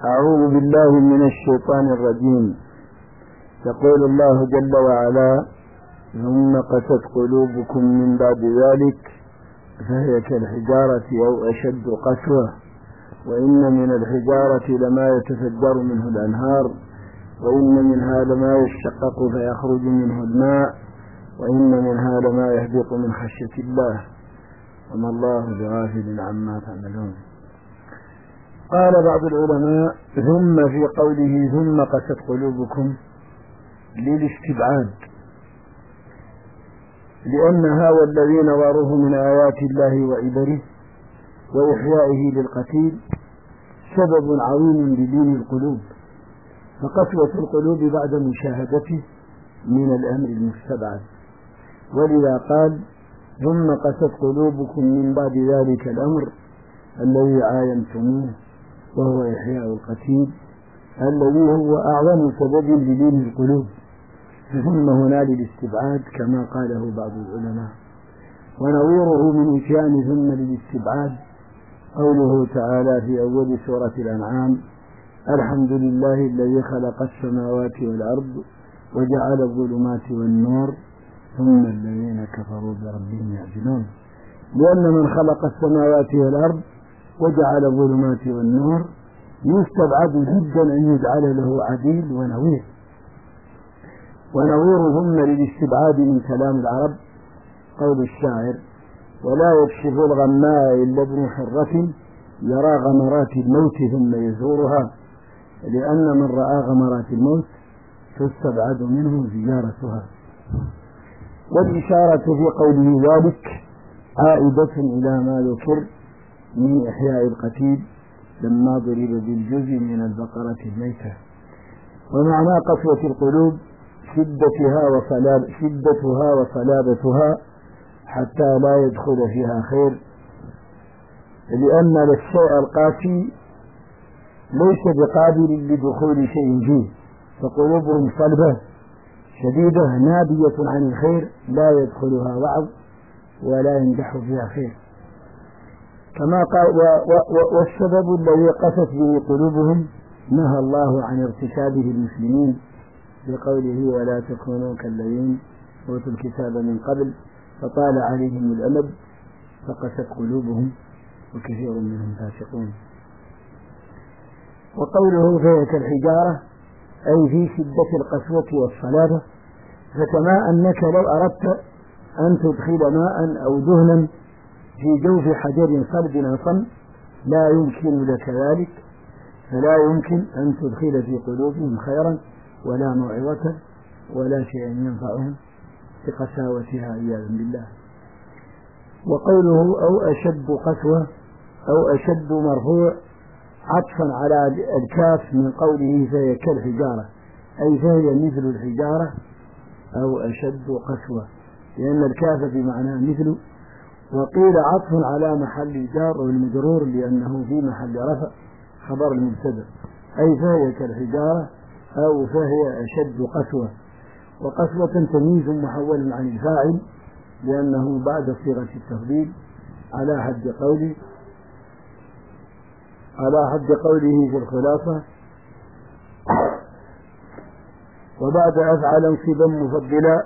أعوذ بالله من الشيطان الرجيم. يقول الله جل وعلا: ثم قست قلوبكم من بعد ذلك فهي كالحجارة أو أشد قسوة، وإن من الحجارة لما يتفجر منه الأنهار، وإن منها لما يشقق فيخرج منه الماء، وإن منها لما يهبط من خشية الله، وما الله بغافل عما تعملون. قال بعض العلماء: ثم في قوله ثم قست قلوبكم للاستبعاد، لأنها والذي نظره من آيات الله وعبره وإحيائه للقتيل سبب عظيم لدين القلوب، فقسوة القلوب بعد مشاهدته من الأمر المستبعد. ولذا قال: ثم قست قلوبكم من بعد ذلك الأمر الذي عاينتموه، وهو إحياء القتيل الذي هو أعظم سبب لدين القلوب، ثم هنا للاستبعاد كما قاله بعض العلماء. ونظيره من إتيان ثم للاستبعاد قوله تعالى في أول سورة الأنعام: الحمد لله الذي خلق السماوات والأرض وجعل الظلمات والنور ثم الذين كفروا بربهم يعدلون. لأن من خلق السماوات والأرض وجعل الظلمات والنور يستبعد جدا أن يجعل له عديل ونظير. ونظيرهم للاستبعاد من كلام العرب قول الشاعر: ولا يكشف الغماء إلا ابن حرة يرى غمرات الموت ثم يزورها، لأن من رأى غمرات الموت تستبعد منه زيارتها. والإشارة في قوله ذلك عائدة إلى ما ذكر من إحياء القتيل لما ضرب بالجزء من البقرة الميتة. ومعنى قسوة القلوب شدتها وصلابتها حتى لا يدخل فيها خير، لأن الشيء القاسي ليس بقابل لدخول شيء فيه، فقلوبهم صلبة شديدة نابية عن الخير لا يدخلها وعظ ولا ينجح فيها خير. كما قال: والسبب الذي قست به قلوبهم نهى الله عن ارتكابه المسلمين بقوله: ولا تكونوا كالذين أوتوا الكتاب من قبل فطال عليهم الأمد فقست قلوبهم وكثير منهم فاسقون. وقوله فهي كالحجارة أي في شدة القسوة والصلابة، فكما أنك لو أردت أن تدخل ماء أو دهنا في جوف حجر صلب أصم لا يمكن لك ذلك، فلا يمكن أن تدخل في قلوبهم خيرا ولا موعظة ولا شيء ينفعهم بقساوتها عياذا بالله. وقوله أو أشد قسوة أو أشد مرفوع عطفا على الكاف من قوله فهي كالحجارة، أي فهي مثل الحجارة أو أشد قسوة، لأن الكاف بمعنى مثل. وقيل عطف على محل الجار والمجرور لأنه في محل رفع خبر المبتدأ، أي فهي كالحجارة أو فهي أشد قسوة. وقسوة تمييز محول عن الفاعل لأنه بعد صيغة التفضيل على حد قوله في الخلاصة: وبعد أفعل انصبا مفضلا،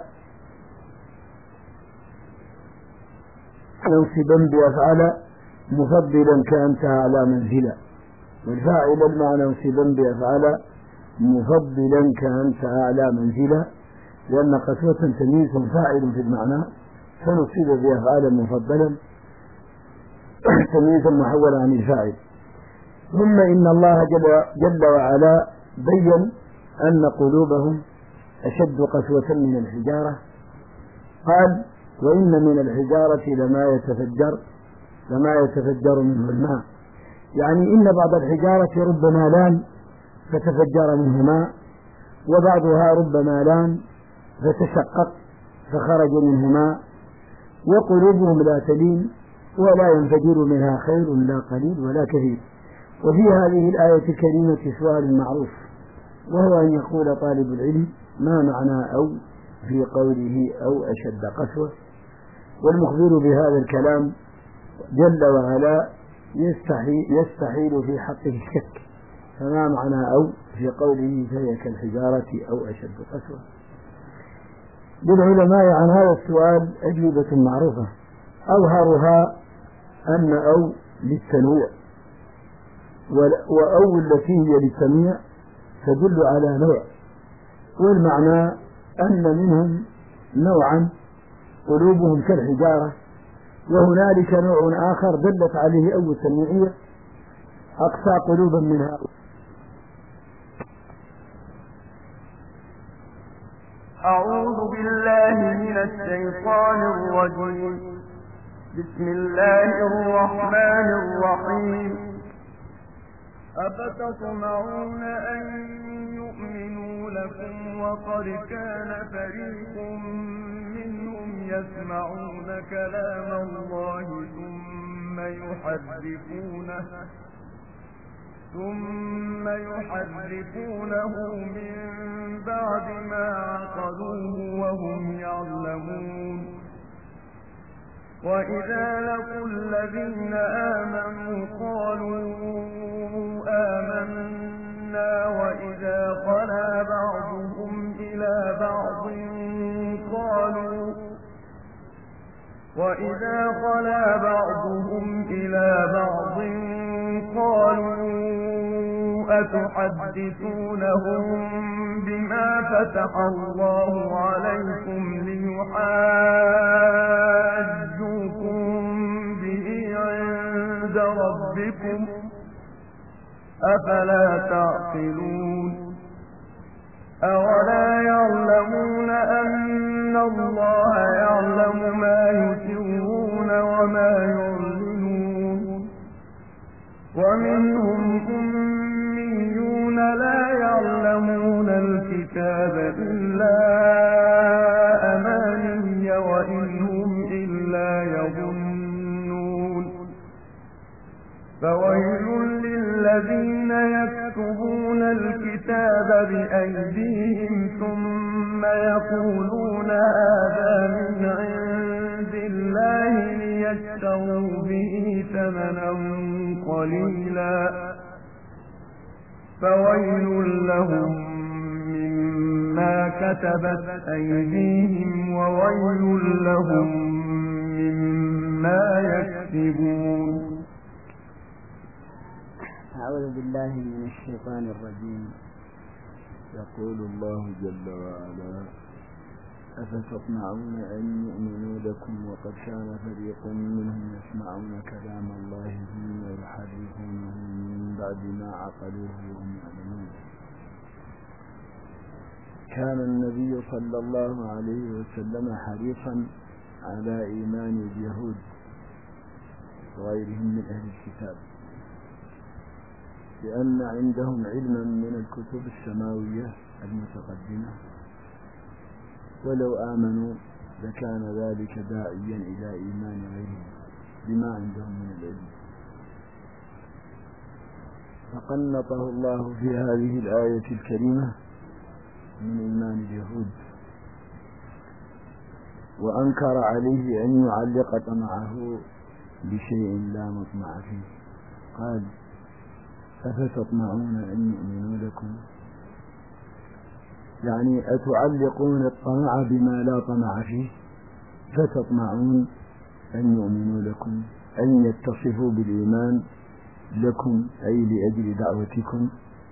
انصبا بأفعل مفضلا كأنت على منزلا. والفاعل المعنى انصبا بأفعل مفضلا كأنت على منزلا، لأن قسوة تمييز فاعل في المعنى فنصب بأفعال مفضلا تمييزا محولا عن الفاعل. ثم إن الله جل وعلا بين أن قلوبهم أشد قسوة من الحجارة. قال: وإن من الحجارة لما يتفجر منه الماء، يعني إن بعض الحجارة ربما لان فتفجر منه ماء، وبعضها ربما لان فتشقق فخرج منه ماء. وقلوبهم لا تلين ولا ينفجر منها خير لا قليل ولا كثير. وفي هذه الآية الكريمة سؤال معروف، وهو أن يقول طالب العلم: ما معنى أو في قوله أو أشد قسوة؟ والمخبر بهذا الكلام جل وعلا يستحيل في حقه الشك، فما معنى أو في قوله فهي كالحجارة أو أشد قسوة؟ للعلماء عن هذا السؤال أجوبة معروفة، أظهرها أن أو للتنويع، وأو التي هي للتنويع تدل على نوع، والمعنى أن منهم نوعا قلوبهم كالحجارة، وهنالك نوع آخر دلت عليه أو التنويعية أقسى قلوبا منها. أعوذ بالله من الشيطان الرجيم. بسم الله الرحمن الرحيم. أفتطمعون أن يؤمنوا لكم وقد كان فريق منهم يسمعون كلام الله ثم يحرفونه من بعد ما عقلوه وهم يعلمون. وإذا لقوا الذين آمنوا قالوا آمنا، وإذا خلا بعضهم إلى بعض قالوا أتحدثونهم بما فتح الله عليكم ليحاجوكم به عند ربكم أفلا تعقلون. أولا يعلمون أن الله يعلم ما يسرون وما يعلنون. ومنهم أميون لا يعلمون الكتاب إلا أماني وإن هم إلا يظنون. فويل للذين يكتبون الكتاب بأيديهم ثم يقولون هذا من عند الله ليشتروا به ثمنا قليلا. فويل لهم مما كتبت أيديهم وويل لهم مما يكسبون. أعوذ بالله من الشيطان الرجيم. يقول الله جل وعلا أفتطمعون أن يؤمنوا لكم وقد كان فريق منهم يسمعون كلام الله ثم يحرفونه من بعد ما عقلوه وهم يعلمون. كان النبي صلى الله عليه وسلم حريصا على إيمان اليهود وغيرهم من أهل الكتاب، لأن عندهم علما من الكتب السماوية المتقدمة، ولو آمنوا لكان ذلك داعيا إلى إيمان غيرهم بما عندهم من العلم. فقنطه الله في هذه الآية الكريمة من إيمان اليهود، وأنكر عليه أن يعلق طمعه بشيء لا مطمع فيه. قال أفتطمعون أن يؤمنوا لكم، يعني أتعلقون الطمع بما لا طمع فيه، فتطمعون أن يؤمنوا لكم، أن يتصفوا بالإيمان لكم، أي لأجل دعوتكم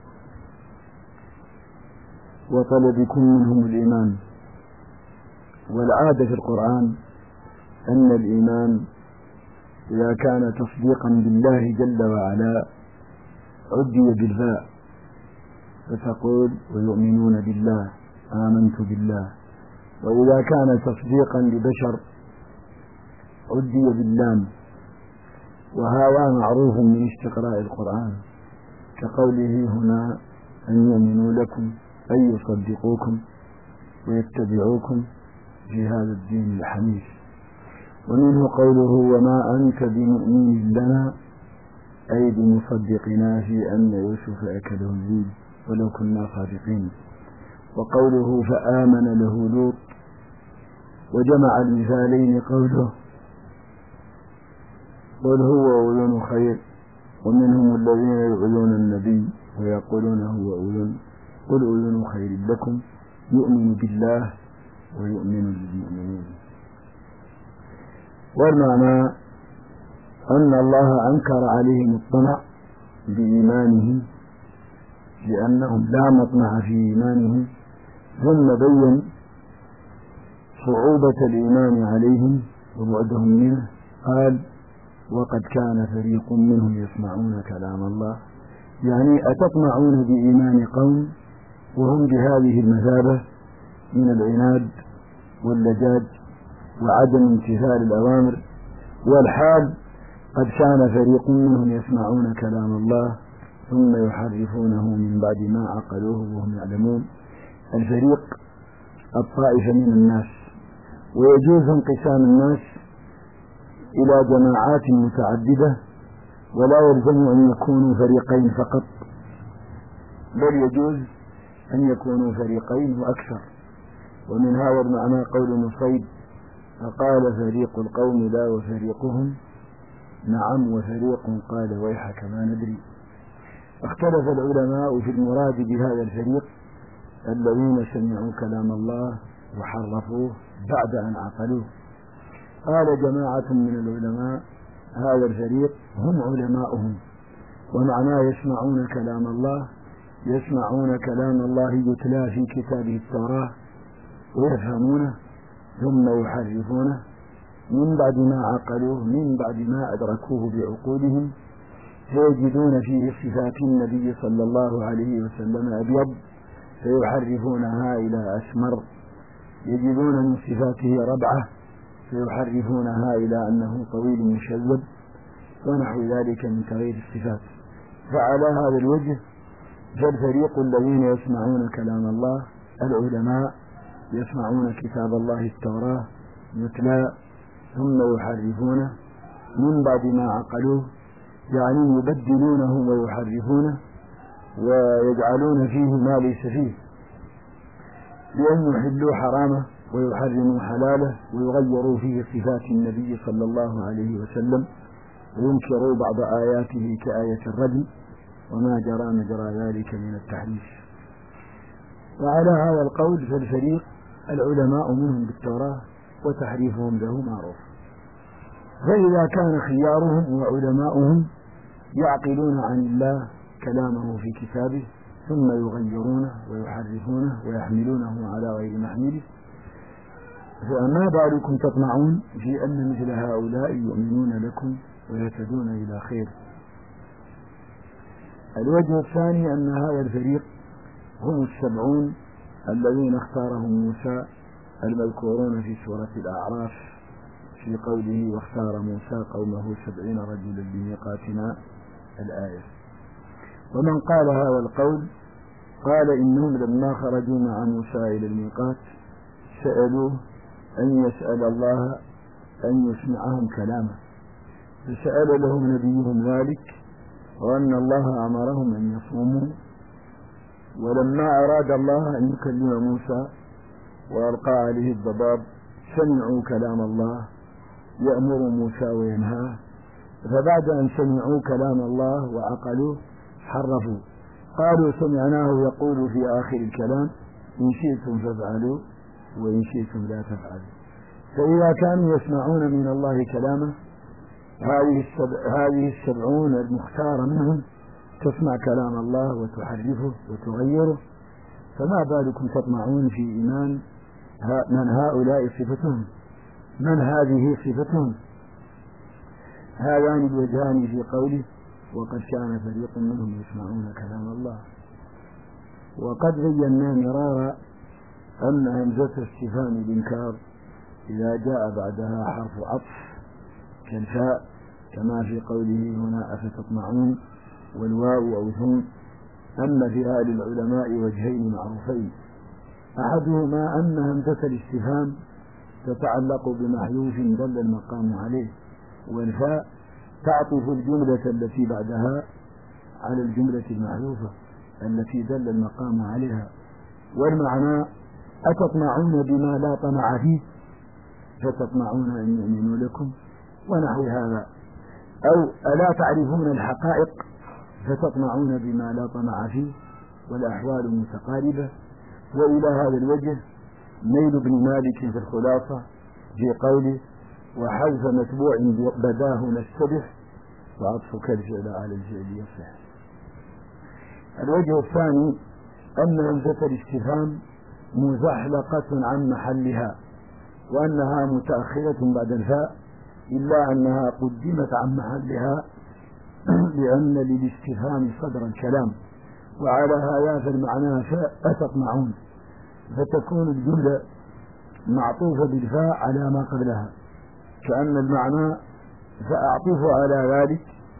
وطلبكم منهم الإيمان. والعادة في القرآن أن الإيمان إذا كان تصديقا بالله جل وعلا عدي بالفاء، فتقول ويؤمنون بالله آمنت بالله. وإذا كان تصديقا لبشر عدي باللام، وهذا معروف من استقراء القرآن، كقوله هنا أن يؤمنوا لكم أي يصدقوكم ويتبعوكم في هذا الدين الحنيف. ومنه قوله وما أنت بمؤمن لنا، أي بمصدقنا في أن يوسف أكله الذئب ولو كنا صادقين. وقوله فآمن له لوط، وجمع المثالين قوله قل هو أذن خير ومنهم الذين يؤذون النبي ويقولون هو أذن قل أذن خير لكم يؤمن بالله ويؤمن بالمؤمنين. والمعنى أن الله أنكر عليهم الطمع بإيمانهم لأنهم لا مطمع في إيمانهم، ثم بين صعوبة الإيمان عليهم وبعدهم منه. قال وقد كان فريق منهم يسمعون كلام الله، يعني أتطمعون بإيمان قوم وهم بهذه المثابة من العناد واللجاج وعدم امتثال الأوامر، والحال قد كان فريق منهم يسمعون كلام الله ثم يحرفونه من بعد ما عقلوه وهم يعلمون. الفريق الطائفة من الناس، ويجوز انقسام الناس إلى جماعات متعددة، ولا يلزم أن يكونوا فريقين فقط، بل يجوز أن يكونوا فريقين وأكثر. ومن هذا المعنى قول مصيب فقال فريق القوم لا وفريقهم نعم وفريق قال ويحك ما ندري. اختلف العلماء في المراد بهذا الفريق الذين سمعوا كلام الله وحرفوه بعد أن عقلوه. قال جماعة من العلماء هذا الفريق هم علماؤهم، ومعناه يسمعون كلام الله، يسمعون كلام الله يتلى في كتابه التوراة ويفهمونه ثم يحرفونه من بعد ما عقلوه، من بعد ما أدركوه بعقولهم، فيجدون فيه صفات النبي صلى الله عليه وسلم أبيض فيحرفونها إلى أسمر، يجدون من صفاته ربعة فيحرفونها إلى أنه طويل مشذب ونحو ذلك من تغيير الصفات. فعلى هذا الوجه فالفريق الذين يسمعون كلام الله العلماء يسمعون كتاب الله التوراة يتلى ثم يحرفونه من بعد ما عقلوه، يعني يبدلونه ويحرفونه ويجعلون فيه ما ليس فيه، بأن يحلوا حرامه ويحرموا حلاله ويغيروا فيه صفات النبي صلى الله عليه وسلم وينكروا بعض آياته كآية الرجم وما جرى مجرى ذلك من التحريف. وعلى هذا القول فالفريق العلماء منهم بالتوراة وتحريفهم له معروف. فإذا كان خيارهم وعلماؤهم يعقلون عن الله كلامه في كتابه ثم يغيرونه ويحرفونه ويحملونه على غير محمله، فما بالكم تطمعون في أن مثل هؤلاء يؤمنون لكم ويهتدون إلى خير. الوجه الثاني أن هذا الفريق هم 70 الذين اختارهم موسى المذكورون في سورة الأعراف في قوله واختار موسى قومه 70 رجلا لميقاتنا الآية. ومن قال هذا القول قال إنهم لما خرجوا مع موسى إلى الميقات سألوه أن يسأل الله أن يسمعهم كلامه، فسأل لهم نبيهم ذلك، وأن الله أمرهم أن يصوموا. ولما أراد الله أن يكلم موسى وألقى عليه الضباب سمعوا كلام الله يأمر موسى وينهاه، فبعد أن سمعوا كلام الله وعقلوه حرفوا، قالوا سمعناه يقول في آخر الكلام إن شئتم فافعلوا وإن شئتم لا تفعلوا. فإذا كانوا يسمعون من الله كلامه هذه 70 المختارة منهم تسمع كلام الله وتحرفه وتغيره، فما بالكم تطمعون في إيمان من هؤلاء صفتهم، من هذه صفتهم. هذان الوجهان في قوله وقد كان فريق منهم يسمعون كلام الله. وقد بينا مرارا أن همزة استفهام الإنكار إذا جاء بعدها حرف عطف كالفاء كما في قوله هنا أفتطمعون والواو أو ثم، أما في آل العلماء وجهين معروفين، أحدهما أن همزة الاستفهام تتعلق بمحذوف دل المقام عليه، والفاء تعطف الجملة التي بعدها على الجملة المحذوفة التي دل المقام عليها. والمعنى أتطمعون بما لا طمع فيه فتطمعون أن يؤمنوا لكم ونحو هذا. أو ألا تعرفون الحقائق فتطمعون بما لا طمع فيه والأحوال متقاربة. وإلى هذا الوجه نيل بن مالك في الخلاصة في قوله وحذف متبوع بداه نستبح وعطفك الفعل على الفعل يصح. الوجه الثاني أن همزة الاستفهام مزحلقة عن محلها وأنها متأخرة بعد الفاء، إلا أنها قدمت عن محلها لأن للاستفهام صدر الكلام، وعلى هذا فالمعنى أتطمعون، فتكون الجملة معطوفة بالفاء على ما قبلها كأن المعنى فأعطف على ذلك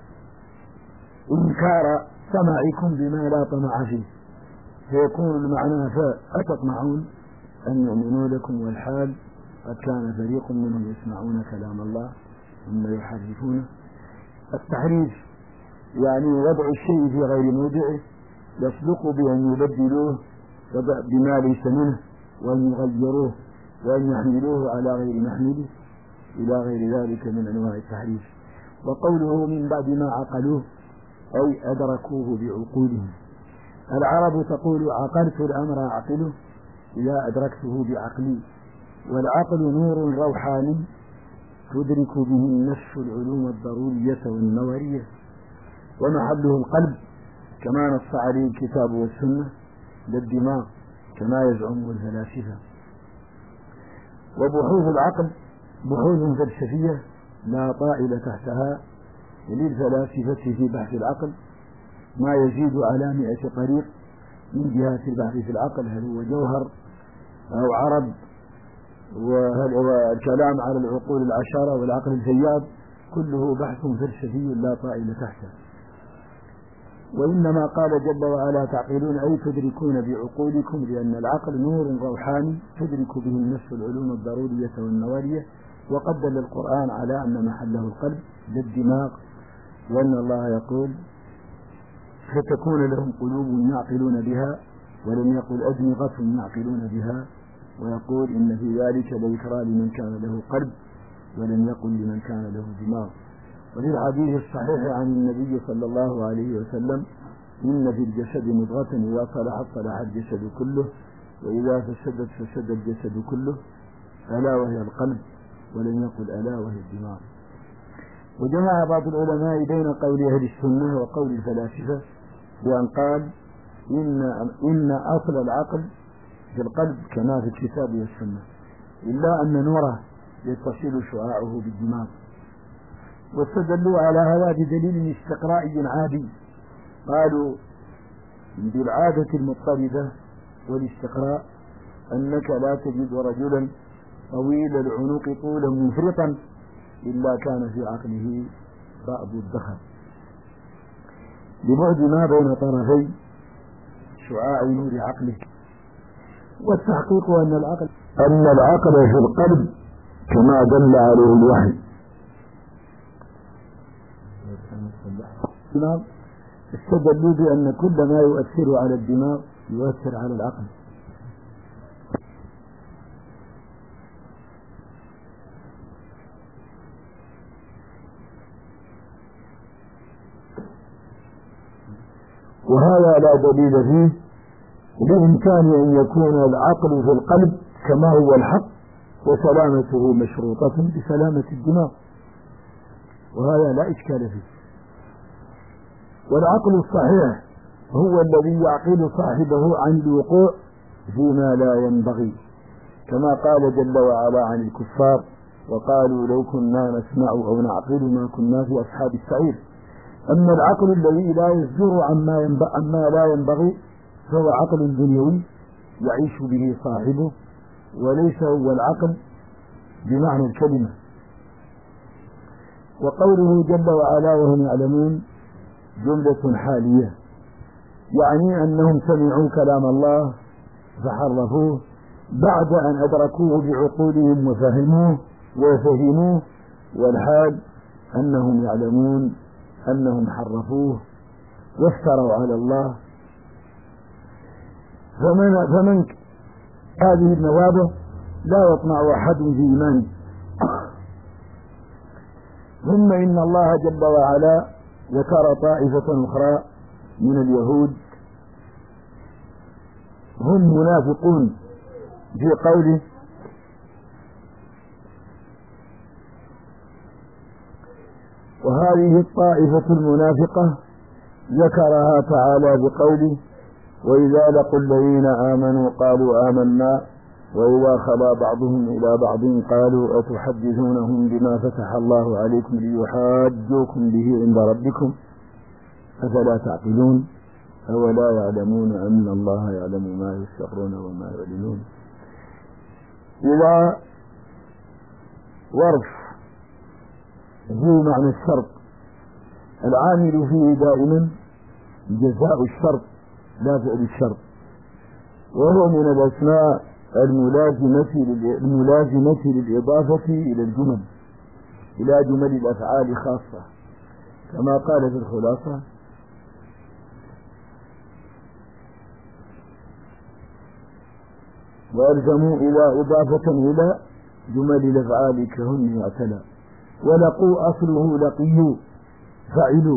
إنكار طمعكم بما لا طمع فيه، فيكون المعنى فأتطمعون أن يؤمنوا لكم والحال قد كان فريق منهم يسمعون كلام الله ثم يحرفونه. التحريف يعني وضع الشيء في غير موضعه، يصدق بأن يبدلوه بما ليس منه وأن يغيروه وأن يحملوه على غير محمله إلى غير ذلك من أنواع التحريف. وقوله من بعد ما عقلوه أي أدركوه بعقولهم. العرب تقول عقلت الأمر أعقله إذا أدركته بعقلي، والعقل نور روحاني تدرك به النفس العلوم الضرورية والنورية، ومحله القلب كما نص عليه الكتاب والسنة لا الدماغ كما يزعم الفلاسفة. وبحوث العقل بحوث فلسفية لا طائل تحتها للفلاسفة في بحث العقل ما يزيد على 100 طريق من جهات البحث في العقل، هل هو جوهر أو عرض، والكلام على العقول العشرة والعقل الفياض، كله بحث فلسفي لا طائل تحته. وإنما قال جل وعلا تعقلون أي تدركون بعقولكم، لأن العقل نور روحاني تدرك به النفس العلوم الضرورية والنورية، وقد دل القرآن على أن محله القلب لا الدماغ، وأن الله يقول فتكون لهم قلوب يعقلون بها، ولم يقل أدمغة يعقلون بها، ويقول إن في ذلك لذكرى لمن كان له قلب، ولم يقل لمن كان له دماغ. وفي الحديث الصحيح عن النبي صلى الله عليه وسلم إن في الجسد مضغة إذا صلحت صلح الجسد كله وإذا فسدت فسد الجسد كله ألا وهي القلب، ولم يقل ألا وهي الدماغ. وجمع بعض العلماء بين قول أهل السنة وقول الفلاسفة بأن قال إن أصل العقل في القلب كما في الكتاب والسنة، إلا أن نوره يتصل شعاعه بالدماغ. واستدلوا على هذا بدليل استقرائي عادي، قالوا بالعادة المضطردة والاستقراء أنك لا تجد رجلا طويل العنق طولا منفرطا إلا كان في عقله بعض الدخل لبعد ما بين طرفي شعاع نور عقله. والتحقيق أن العقل في القلب كما دل عليه الوحي. استدلوا بأن كل ما يؤثر على الدماغ يؤثر على العقل. وهذا لا دليل فيه بإمكان أن يكون العقل في القلب كما هو الحق وسلامته مشروطة بسلامة الدماغ، وهذا لا إشكال فيه. والعقل الصحيح هو الذي يعقل صاحبه عن الوقوع فيما لا ينبغي، كما قال جل وعلا عن الكفار وقالوا لو كنا نسمع أو نعقل ما كنا في أصحاب السعير. أما العقل الذي لا يصدر عما لا ينبغي فهو عقل دنيوي يعيش به صاحبه، وليس هو العقل بمعنى الكلمة. وقوله جل وعلا وهم يعلمون جملة حالية، يعني أنهم سمعوا كلام الله فحرفوه بعد أن أدركوه بعقولهم وفهموه، والحال أنهم يعلمون أنهم حرفوه وافتروا على الله. فمن هذه النوابة لا يطمع أحد في إيمانه، ثم إن الله جل وعلا ذكر طائفة أخرى من اليهود هم منافقون في قوله: وهذه الطائفة المنافقة ذكرها تعالى بقوله: وإذا لقوا الذين آمنوا قالوا آمنا وإذا خلا بعضهم إلى بعض قالوا أتحدثونهم بما فتح الله عليكم ليحاجوكم به عند ربكم أفلا تعقلون أولا يعلمون أن الله يعلم ما يسرون وما يعلنون. إذا ظرف ذو معنى الشرط العامل فيه دائما جزاء الشرط لا فعل الشرط، وهو من الأسماء الملازمة للإضافة إلى الجمل، إلى جمل الأفعال خاصة، كما قال في الخلاصة: وألزموا إلى إضافة إلى جمل الأفعال كهن يعتلى. ولقوا أصله لقيوا فعلوا.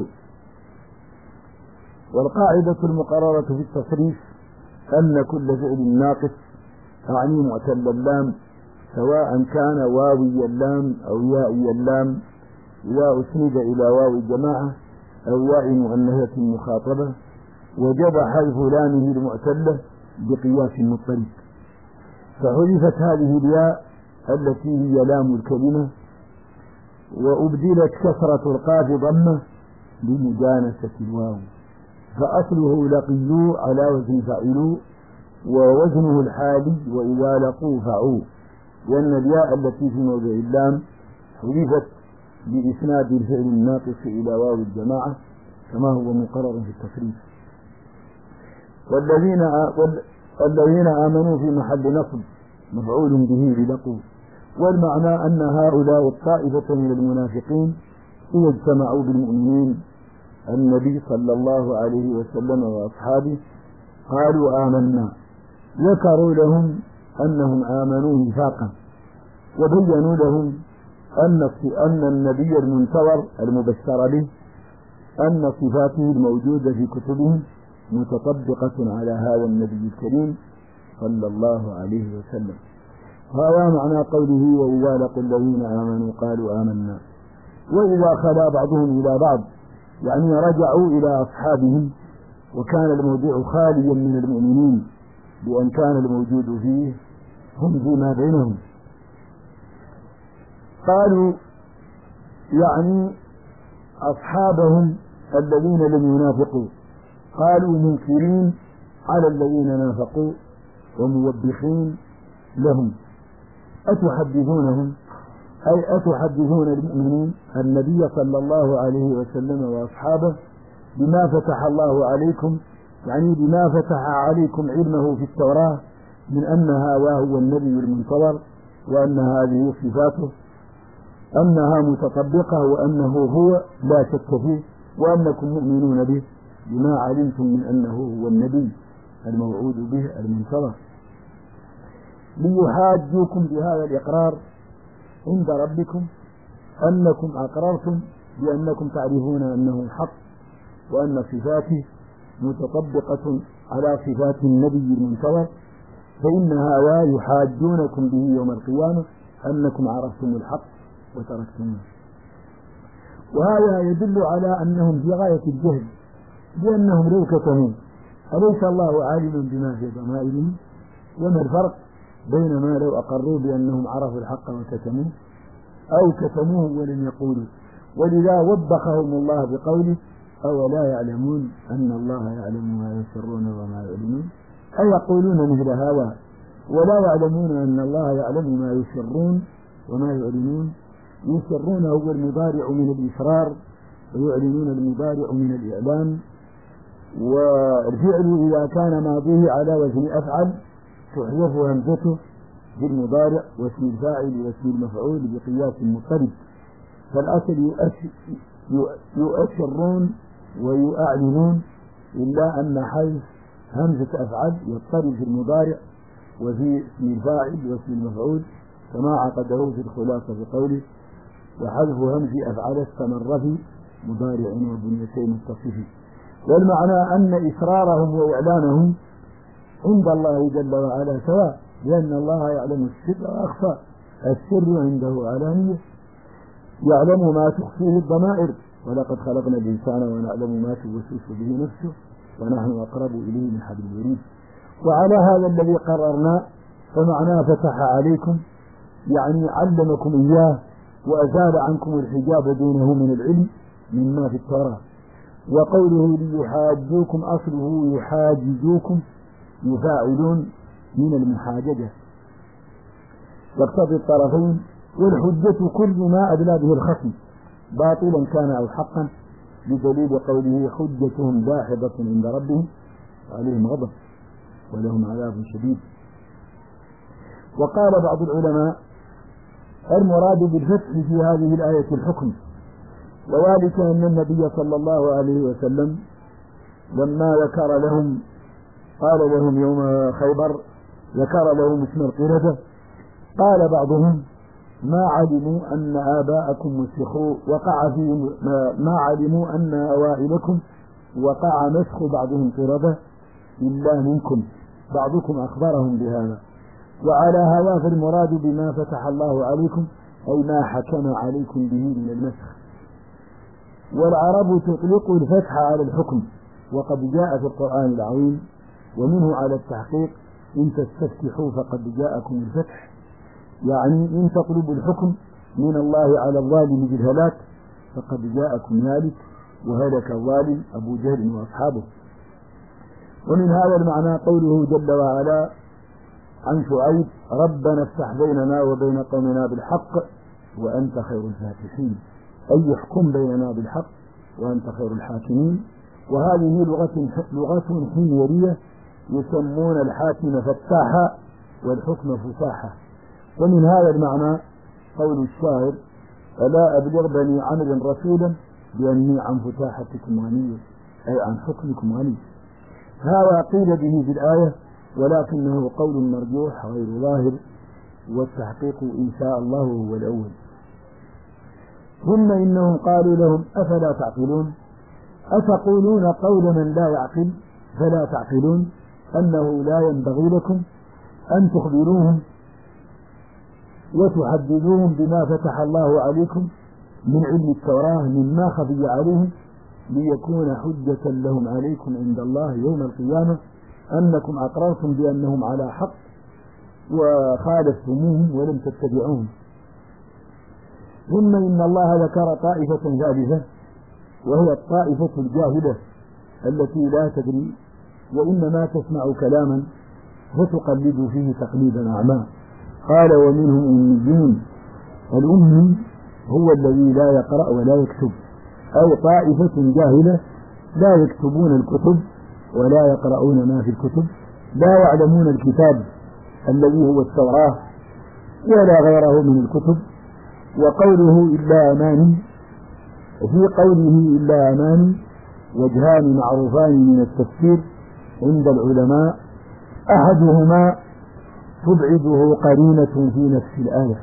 والقاعدة المقررة في التصريف أن كل فعل ناقص أعني معتل اللام، سواء كان واوي اللام أو يائي اللام، إذا أسند إلى واو الجماعة أو ياء مؤنثة مخاطبة وجب حذف لامه المعتلة بقياس مضطرب، فحذفت هذه الياء التي هي لام الكلمة وأبدلت كسرة القاف ضمة لمجانسة الواو، فأصله لقيوا على وزن فعلوا، ووزنه الحالي وإذا لقوا فعوا، لأن الياء التي في موضع اللام حذفت بإسناد الفعل الناقص إلى واو الجماعة كما هو مقرر في التصريف. والذين آمنوا في محل نصب مفعول به بلقوا. والمعنى أن هؤلاء الطائفة من المنافقين إذا اجتمعوا بالمؤمنين النبي صلى الله عليه وسلم وأصحابه قالوا آمنا، ذكروا لهم أنهم آمنوا نفاقا، وبينوا لهم أن النبي المنتظر المبشر به أن صفاته الموجودة في كتبهم متطبقة على هذا النبي الكريم صلى الله عليه وسلم. هذا معنى قوله: وإذا لقوا الذين آمنوا قالوا آمنا. وإذا خلا بعضهم إلى بعض يعني رجعوا إلى أصحابهم، وكان الموضوع خاليا من المؤمنين بأن كان الموجود فيه هم فيما بينهم. قالوا يعني أصحابهم الذين لم ينافقوا، قالوا منكرين على الذين نافقوا وموبخين لهم. أتحدثونهم أي أتحدثون المؤمنين النبي صلى الله عليه وسلم وأصحابه بما فتح الله عليكم، يعني بما فتح عليكم علمه في التوراة من أن هذا هو النبي المنتظر، وأن هذه صفاته أنها متطبقة، وأنه هو لا شك فيه، وأنكم مؤمنون به بما علمتم من أنه هو النبي الموعود به المنتظر، ليحاجوكم بهذا الإقرار عند ربكم أنكم أقررتم بأنكم تعرفون أنه حق، وأن صفاته متطبقة على صفات النبي المنتظر، فإن هذا يحاجونكم به يوم القيامة أنكم عرفتم الحق وتركتموه. وهذا يدل على أنهم في غاية الجهل، لأنهم لو كتموا أليس الله عالم بما في ضمائرهم؟ وما الفرق بين ما لو أقروا بأنهم عرفوا الحق وكتموه أو كتموه ولم يقولوا؟ ولذا وبخهم الله بقوله: أولا يعلمون أن الله يعلم ما يسرون وما يعلنون؟ أي يقولون مثل هذا ولا يعلمون أن الله يعلم ما يسرون وما يعلنون؟ يسرون هو المضارع من الإسرار، ويعلنون المضارع من الإعلان. والفعل إذا كان ماضيه على وزن أفعل تحذف همزته بالمضارع واسم الفاعل واسم المفعول بقياس مضطرب، فالأصل يؤثرون ويعلنون، إلا أن حذف همزة أفعل يضطرب في المضارع وفي اسم الفاعل واسم المفعول، كما عقده في الخلاصة بقوله: وحذف همز أفعل استمر في مضارع وبنيتين متصف. والمعنى أن إصرارهم وإعلانهم عند الله جل وعلا سواء، لأن الله يعلم السر وأخفى. السر عنده علانية، يعلم ما تخفيه الضمائر، ولقد خلقنا الإنسان ونعلم ما توسوس به نفسه ونحن أقرب إليه من حبل الوريد. وعلى هذا الذي قررنا فمعناه فتح عليكم، يعني علمكم إياه وأزال عنكم الحجاب دونه من العلم مما في التوراة. وقوله ليحاجوكم أصله يحاجزوكم، يفاعلون من المحاججة، يقتضي الطرفين. والحجة كل ما أدلى به الخصم باطلا كان أو حقا، بدليل قوله حجتهم داحضة عند ربهم وعليهم غضب ولهم عذاب شديد. وقال بعض العلماء المراد بالفتح في هذه الآية الحكم، وذلك أن النبي صلى الله عليه وسلم لما ذكر لهم قال لهم يوم خيبر ذكر لهم اسم القردة، قال بعضهم ما علموا أن آباءكم مسخوا وقع فيهم، ما علموا أن أوائلكم وقع مسخ بعضهم قردة إلا منكم، بعضكم أخبرهم بهذا. وعلى هذا فالمراد بما فتح الله عليكم أي ما حكم عليكم به من المسخ. والعرب تطلق الفتح على الحكم، وقد جاء في القرآن العظيم ومنه على التحقيق إن تستفتحوا فقد جاءكم الفتح، يعني إن تطلبوا الحكم من الله على الظالم بالهلاك فقد جاءكم ذلك، وهلك الظالم أبو جهل وأصحابه. ومن هذا المعنى قوله جل وعلا عن شعيب ربنا افتح بيننا وبين قومنا بالحق وأنت خير الفاتحين، أي يحكم بيننا بالحق وأنت خير الحاكمين. وهذه لغة حميرية يسمون الحاكم فتاحا والحكم فصاحا. ومن هذا المعنى قول الشاعر ألا أبلغ بني عمرو رسولا بأني عن فتاحتكم غني، أي عن حكمكم غني. هذا قيل به في الآية ولكنه قول مرجوح غير ظاهر، والتحقيق إن شاء الله هو الأول. ثم إنهم قالوا لهم أفلا تعقلون، أتقولون قول من لا يعقل فلا تعقلون، أنه لا ينبغي لكم أن تخبروهم وتحددوهم بما فتح الله عليكم من علم التوراة مما خفي عليهم، ليكون حجة لهم عليكم عند الله يوم القيامة أنكم أقررتم بأنهم على حق وخالفتموهم ولم تتبعوهم. ثم إن الله ذكر طائفة ثالثة وهي الطائفة الجاهلة التي لا تدري وإنما تسمع كلاما فتقلد فيه تقليدا أعمى. قال ومنهم أميون، الأمي هو الذي لا يقرأ ولا يكتب، أو طائفة جاهلة لا يكتبون الكتب ولا يقرؤون ما في الكتب، لا يعلمون الكتاب الذي هو التوراة ولا غيره من الكتب. وقوله إلا أماني، وفي قوله إلا أماني وجهان معروفان من التفسير عند العلماء، أحدهما تبعده قرينة في نفس الآية.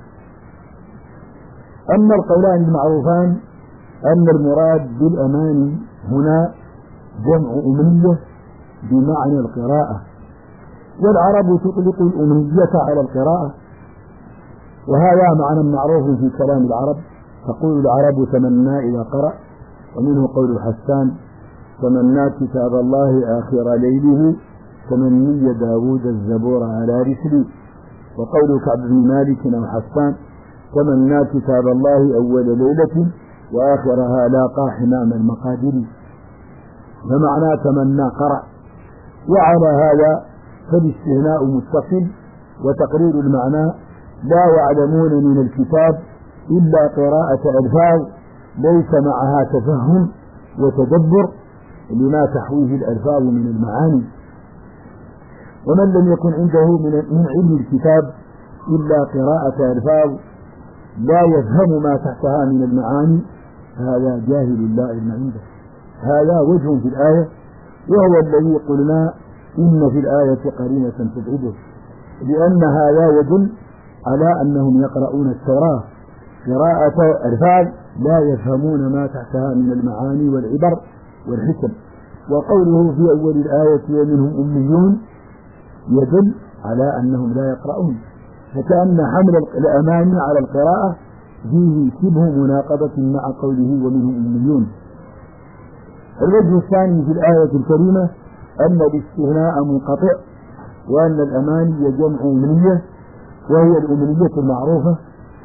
أما القولان المعروفان أن المراد بالأماني هنا جمع أمنية بمعنى القراءة، والعرب تطلق الأمنية على القراءة، وهذا معنى معروف في كلام العرب. تقول العرب تمنى إذا قرأ، ومنه قول حسان تمنى كتاب الله آخر ليله تمني داود الزبور على رسلي. وقول كعب بن مالك أو حسان تمنى كتاب الله أول ليلة وآخرها لاقى حمام المقادير، فمعنى تمنى قرأ. وعلى هذا فالاستثناء متصل وتقرير المعنى لا يعلمون من الكتاب إلا قراءة ألفاظ ليس معها تفهم وتدبر لما تحويه الألفاظ من المعاني. ومن لم يكن عنده من علم الكتاب إلا قراءة ألفاظ لا يفهم ما تحتها من المعاني هذا جاهل لا علم عنده. هذا وجه في الآية، وهو الذي قلنا إن في الآية قرينة تبعده، لأن هذا يدل على أنهم يقرؤون التوراة قراءة الفاظ لا يفهمون ما تحتها من المعاني والعبر والحكم. وقوله في أول الآية ومنهم أميون يدل على أنهم لا يقرؤون، فكأن حمل الأماني على القراءة فيه شبه مناقضة مع قوله ومنهم أميون. الوجه الثاني في الآية الكريمة أن الاستغناء منقطع، وأن الأماني جمع أمنية، وهي الأمنية المعروفة،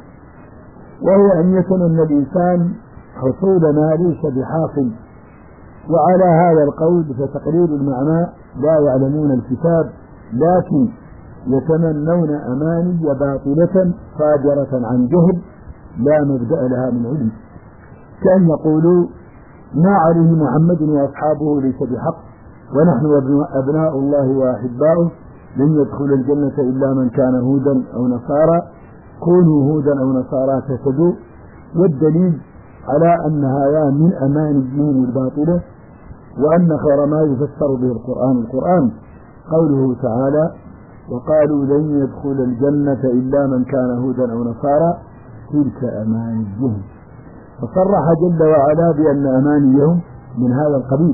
وهي أن يتمنى الإنسان حصول ما ليس بحاصل. وعلى هذا القول فتقرير المعنى لا يعلمون الكتاب لكن يتمنون أماني باطلة صادرة عن جهل لا مبدأ لها من علم، كأن يقولوا ما عليه محمد وأصحابه ليس بحق، ونحن أبناء الله وأحباؤه لن يدخل الجنة إلا من كان هودا أو نصارى، كونوا هودا أو نصارى تهتدوا. والدليل على أن هذا من أمانيهم الباطلة، وأن خير ما يفسر به القرآن قوله تعالى وقالوا لن يدخل الجنة إلا من كان هودا أو نصارى تلك أمانيهم، فصرح جل وعلا بأن أمانيهم من هذا القبيل،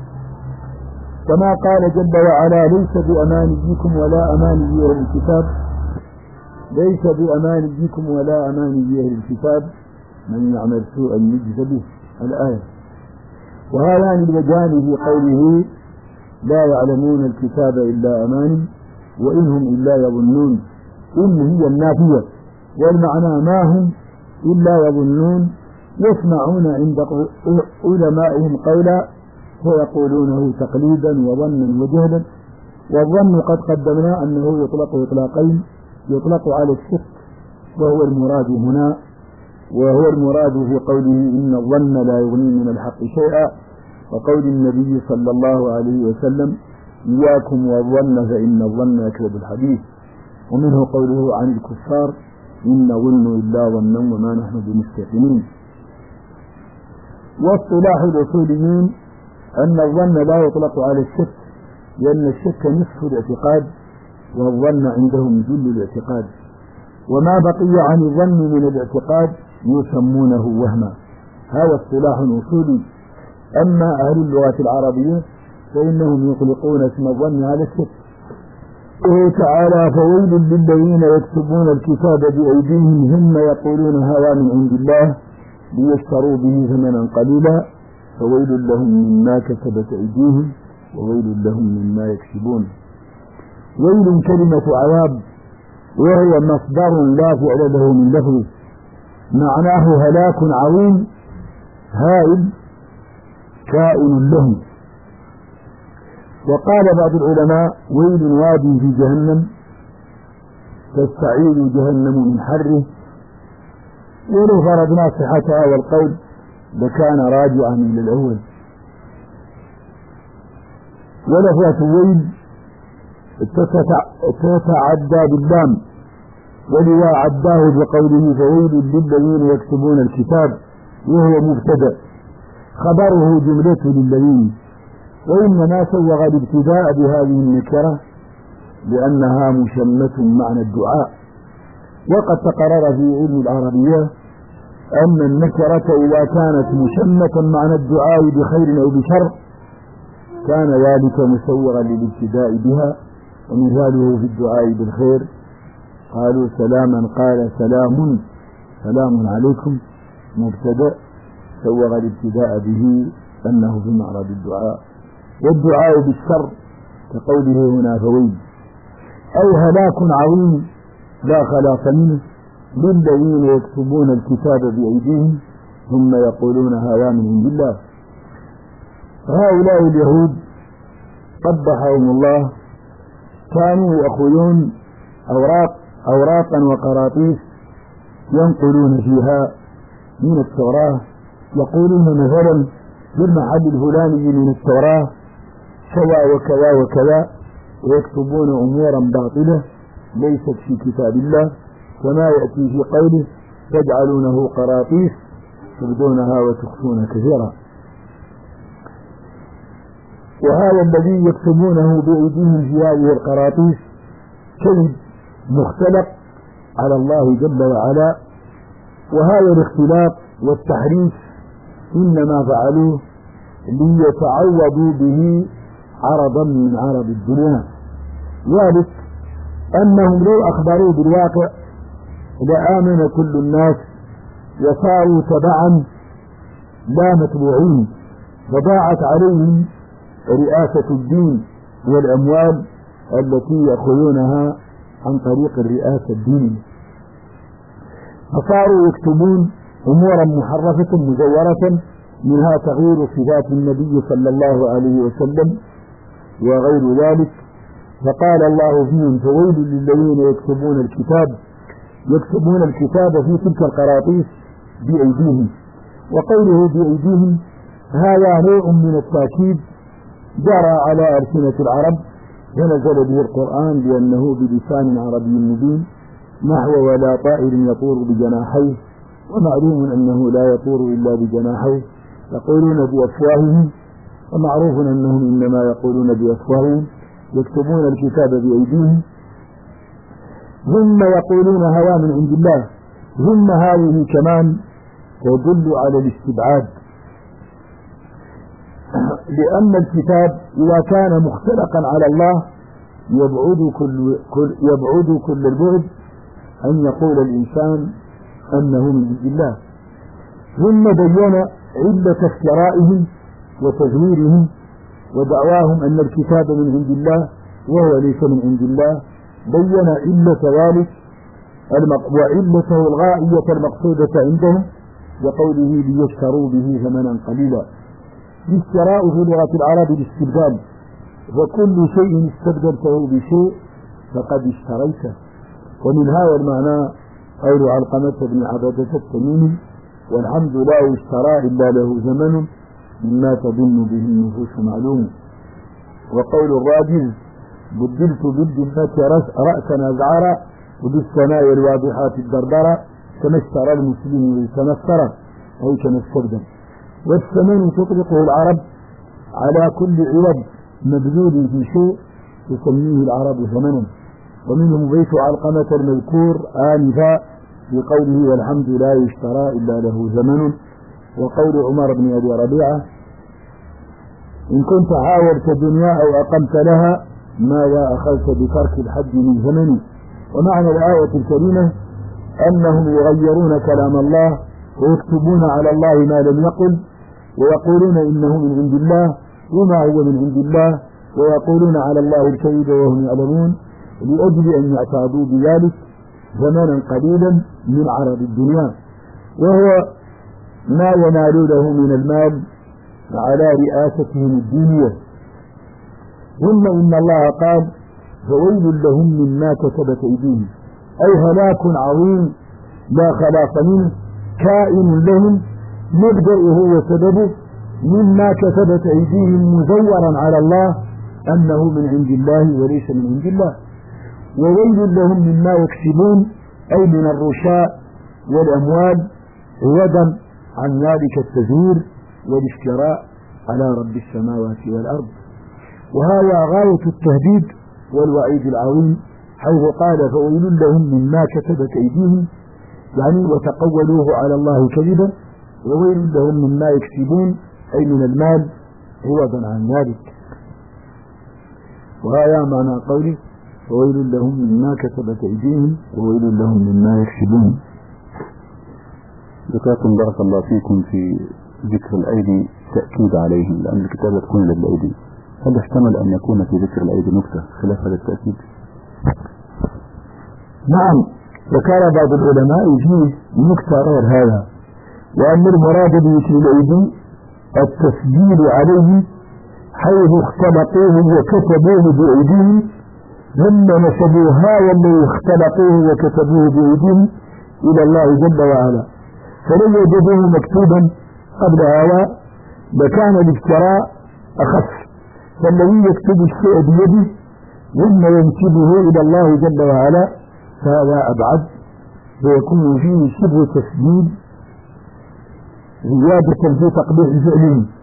كما قال جل وعلا ليس بأمانيكم ولا أماني أهل الكتاب، ليس بأمانيكم ولا أماني أهل الكتاب من يعمل سوءا يجز به الآية. وهذان الوجهان في قوله لا يعلمون الكتاب إلا أماني وإنهم إلا يظنون، إن هي النافية، والمعنى ما هم إلا يظنون، يسمعون عند علمائهم قولا فيقولونه تقليدا وظنا وجهلا. والظن قد قدمنا أنه يطلق إطلاقين، يطلق على الشك وهو المراد هنا، وهو المراد في قوله إن الظن لا يغني من الحق شيئا، وقول النبي صلى الله عليه وسلم إياكم والظن فإن الظن يكذب الحديث. ومنه قوله عن الكفار إن ظن إلا ظنا وما نحن بمستيقنين. واصطلاح الأصوليين أن الظن لا يطلق على الشك، لأن الشك نصف الاعتقاد والظن عندهم جل الاعتقاد، وما بقي عن الظن من الاعتقاد يسمونه وهما، هذا اصطلاح أصولي. أما أهل اللغة العربية فإنهم يطلقون اسم الظن على الشك. قوله تعالى فويل للذين يكتبون الكتاب بأيديهم ثم يقولون هذا من عند الله ليشتروا به ثمنا قليلا فويل لهم مما كسبت أيديهم وويل لهم مما يكسبون. ويل كلمة عذاب، وهو مصدر لا فعل له من لفظه، معناه هلاك عظيم هائل كائن لهم. وقال بعض العلماء ويل وادي في جهنم تستعيذ جهنم من حره، ولو فرضنا صحة هذا القول لكان راجعا إلى الأول. ولفظة ويل تتعدى باللام، ولذا عداه بقوله فويل للذين يكتبون الكتاب، وهو مبتدأ خبره جملته للذين، وإنما سوغ الابتداء بهذه النكرة لأنها مشمة معنى الدعاء. وقد تقرر في علم العربية أن النكرة إذا كانت مشمة معنى الدعاء بخير أو بشر كان ذلك مسوغا للابتداء بها. ومثاله في الدعاء بالخير قالوا سلاما قال سلام عليكم، مبتدأ سوغ الابتداء به أنه في معرض الدعاء. والدعاء بالشر كقوله هنا فويل، أي هلاك عظيم لا خلاص منه للذين يكتبون الكتاب بأيديهم ثم يقولون هذا من عند الله. هؤلاء اليهود قبحهم الله كانوا يأخذون أوراقا وقراطيس ينقلون فيها من التوراة، يقولون مثلا بالمحل الفلاني من التوراة كذا وكذا وكذا، ويكتبون أمورا باطلة ليست في كتاب الله، كما يأتي في قوله تجعلونه قراطيس تبدونها وتخفون كثيرا. وهذا الذي يكتبونه بأيديهم في هذه القراطيس كذب مختلق على الله جل وعلا، وهذا الاختلاط والتحريف إنما فعلوه ليتعوضوا به عرضا من عرض الدنيا، ذلك أنهم لو أخبروا بالواقع لآمن كل الناس وصاروا تبعا لا متبوعين، فضاعت عليهم رئاسة الدين والأموال التي يأخذونها عن طريق الرئاسة الدينية، فصاروا يكتبون أمورا محرفة مزورة، منها تغيير صفات النبي صلى الله عليه وسلم وغير ذلك. فقال الله فيهم: فويل للذين يكتبون الكتاب في تلك القراطيس بأيديهم. وقوله بأيديهم هذا نوع من التأكيد جرى على ألسنة العرب، فنزل به القرآن لأنه بلسان عربي مبين، نحو: ولا طائر يطور بجناحيه، ومعلوم أنه لا يطور إلا بجناحيه، يقولون بأفواههم، ومعروف أنهم إنما يقولون بأفواههم، يكتبون الكتاب بأيديهم، ثم يقولون هوى من عند الله. ثم هذه كمان تدل على الاستبعاد، لأن الكتاب إذا كان مختلقا على الله يبعد كل البعد أن يقول الإنسان أنه من عند الله. ثم بين علة افترائهم وتزويرهم ودعواهم أن الكتاب من عند الله وهو ليس من عند الله، بين علة ذلك وعلته الغائية المقصودة عندهم، وقوله: ليشتروا به ثمنا قليلا. الاشتراء في لغة العرب الاستبدال، وكل شيء استبدلته بشيء فقد اشتريته. ومن هذا المعنى قول علقمة بن عبدة التميمي: والحمد لا يشترى إلا له زمن مما تظن به النفوس معلوم. وقول الراجز: بدلت بالجنة رأسنا زعرا وبالسماء الواضحات الدردرة، كما اشترى المسلم وتمثر، أي كما استبدل. والثمن تطلقه العرب على كل عوض مبذول في شيء تسميه العرب ثمنا، ومنهم بيت علقمة المذكور آنفا في قوله: والحمد لا يشترى إلا له زمن. وقول عمر بن أبي ربيعة: إن كنت حاولت الدنيا أو أقمت لها ماذا أخذت بترك الحج من زمن. ومعنى الآية الكريمة أنهم يغيرون كلام الله ويكتبون على الله ما لم يقل، ويقولون إنه من عند الله وما هو من عند الله، ويقولون على الله الكذب وهم يعلمون، لأجل أن يعتادوا بذلك زمنا قليلا من عرض الدنيا، وهو ما ينالونه من المال على رئاستهم الدينية. ثم إن الله قال: فويل لهم مما كتبت أيديهم، أي هلاك عظيم لا خلاص منه كائن لهم، مبدأه وسببه مما كتبت أيديهم مزورا على الله أنه من عند الله وليس من عند الله. وويل لهم مما يكسبون، أي من الرشاء والأموال، عوضا عن ذلك التزوير والافتراء على رب السماوات والأرض. وهذا غاية التهديد والوعيد العظيم، حيث قال: فويل لهم مما كتبت أيديهم، يعني وتقولوه على الله كذبا، وويل لهم مما يكسبون، أي من المال، عوضا عن ذلك. وهذا معنى قوله: فويل لهم مما كتبت أيديهم وويل لهم مما يكسبون. ذكركم بارك الله فيكم في ذكر الأيدي تأكيد عليهم، لأن الكتابة تكون للأيدي. هل احتمل أن يكون في ذكر الأيدي نكتة خلاف هذا التأكيد؟ نعم، ذكر بعض العلماء فيه نكتة غير هذا، وأن المراد بذكر الأيدي التسجيل عليه، حيث اختلقوه وكتبوه بأيديهم، ثم نسبوا هذا الذي اختلقوه وكتبوه بأيديهم إلى الله جل وعلا، فلو وجدوه مكتوبا قبل هذا لكان الافتراء أخف. فالذي يكتب الشيء بيده ثم ينسبه إلى الله جل وعلا فهذا أبعد، ويكون فيه شبه تسجيل زيادة في تقبيح فعله.